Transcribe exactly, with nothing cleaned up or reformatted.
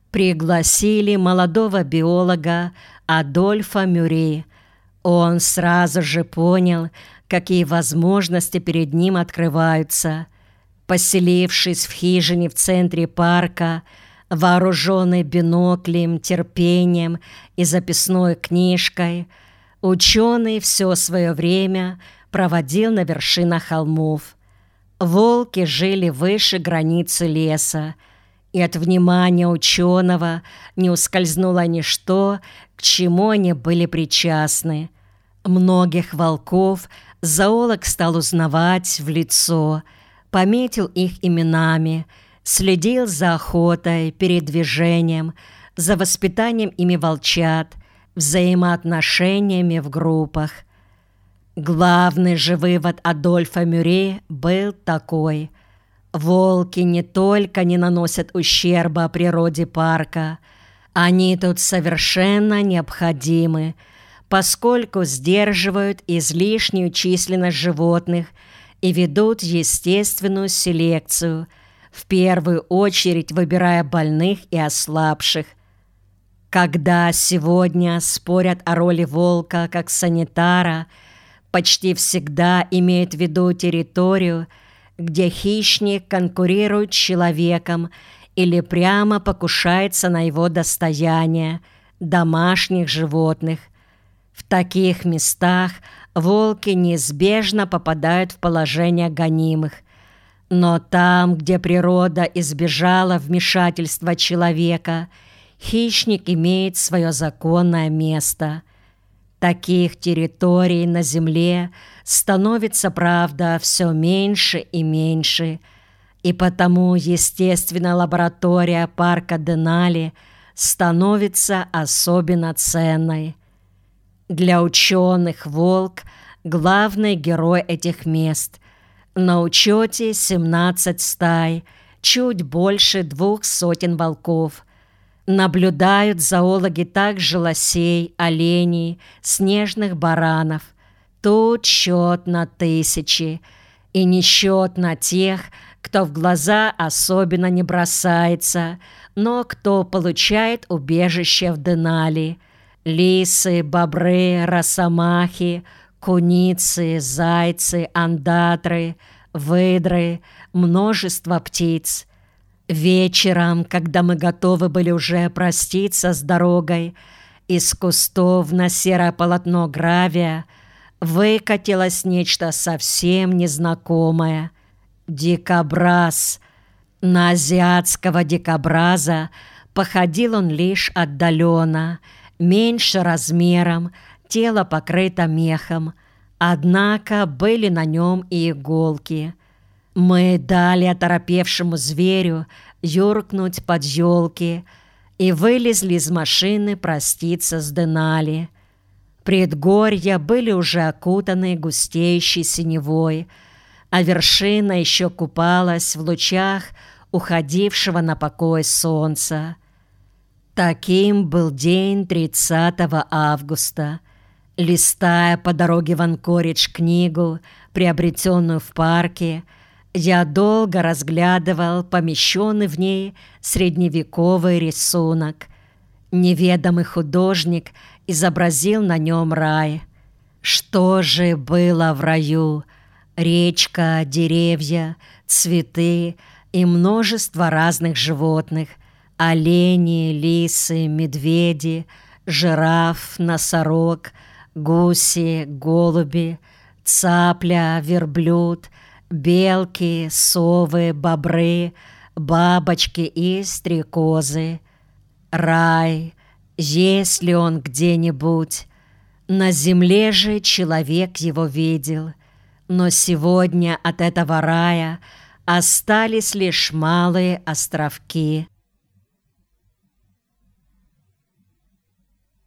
Пригласили молодого биолога Адольфа Мюрре. Он сразу же понял, какие возможности перед ним открываются. Поселившись в хижине в центре парка, вооруженный биноклем, терпением и записной книжкой, ученый все свое время проводил на вершинах холмов. Волки жили выше границы леса, и от внимания ученого не ускользнуло ничто, к чему они были причастны. Многих волков зоолог стал узнавать в лицо, пометил их именами, следил за охотой, передвижением, за воспитанием ими волчат, взаимоотношениями в группах. Главный же вывод Адольфа Мюрре был такой: волки не только не наносят ущерба природе парка, они тут совершенно необходимы, поскольку сдерживают излишнюю численность животных и ведут естественную селекцию, в первую очередь выбирая больных и ослабших. Когда сегодня спорят о роли волка как санитара, почти всегда имеют в виду территорию, где хищник конкурирует с человеком или прямо покушается на его достояние, домашних животных. В таких местах волки неизбежно попадают в положение гонимых. Но там, где природа избежала вмешательства человека, хищник имеет свое законное место. Таких территорий на земле становится, правда, все меньше и меньше, и потому естественная лаборатория парка Денали становится особенно ценной. Для ученых волк – главный герой этих мест. На учете семнадцать стай, чуть больше двух сотен волков. Наблюдают зоологи также лосей, оленей, снежных баранов. Тут счет на тысячи, и не счет на тех, кто в глаза особенно не бросается, но кто получает убежище в Денали. Лисы, бобры, росомахи, куницы, зайцы, ондатры, выдры, множество птиц. Вечером, когда мы готовы были уже проститься с дорогой, из кустов на серое полотно гравия выкатилось нечто совсем незнакомое. Дикобраз. На азиатского дикобраза походил он лишь отдаленно, меньше размером, тело покрыто мехом, однако были на нем и иголки. Мы дали оторопевшему зверю юркнуть под елки и вылезли из машины проститься с Денали. Предгорья были уже окутаны густеющей синевой, а вершина еще купалась в лучах уходившего на покой солнца. Таким был день тридцатого августа. Листая по дороге в Анкоридж книгу, приобретенную в парке, я долго разглядывал помещенный в ней средневековый рисунок. Неведомый художник изобразил на нем рай. Что же было в раю? Речка, деревья, цветы и множество разных животных. Олени, лисы, медведи, жираф, носорог, гуси, голуби, цапля, верблюд, белки, совы, бобры, бабочки и стрекозы. Рай, есть ли он где-нибудь? На земле же человек его видел, но сегодня от этого рая остались лишь малые островки.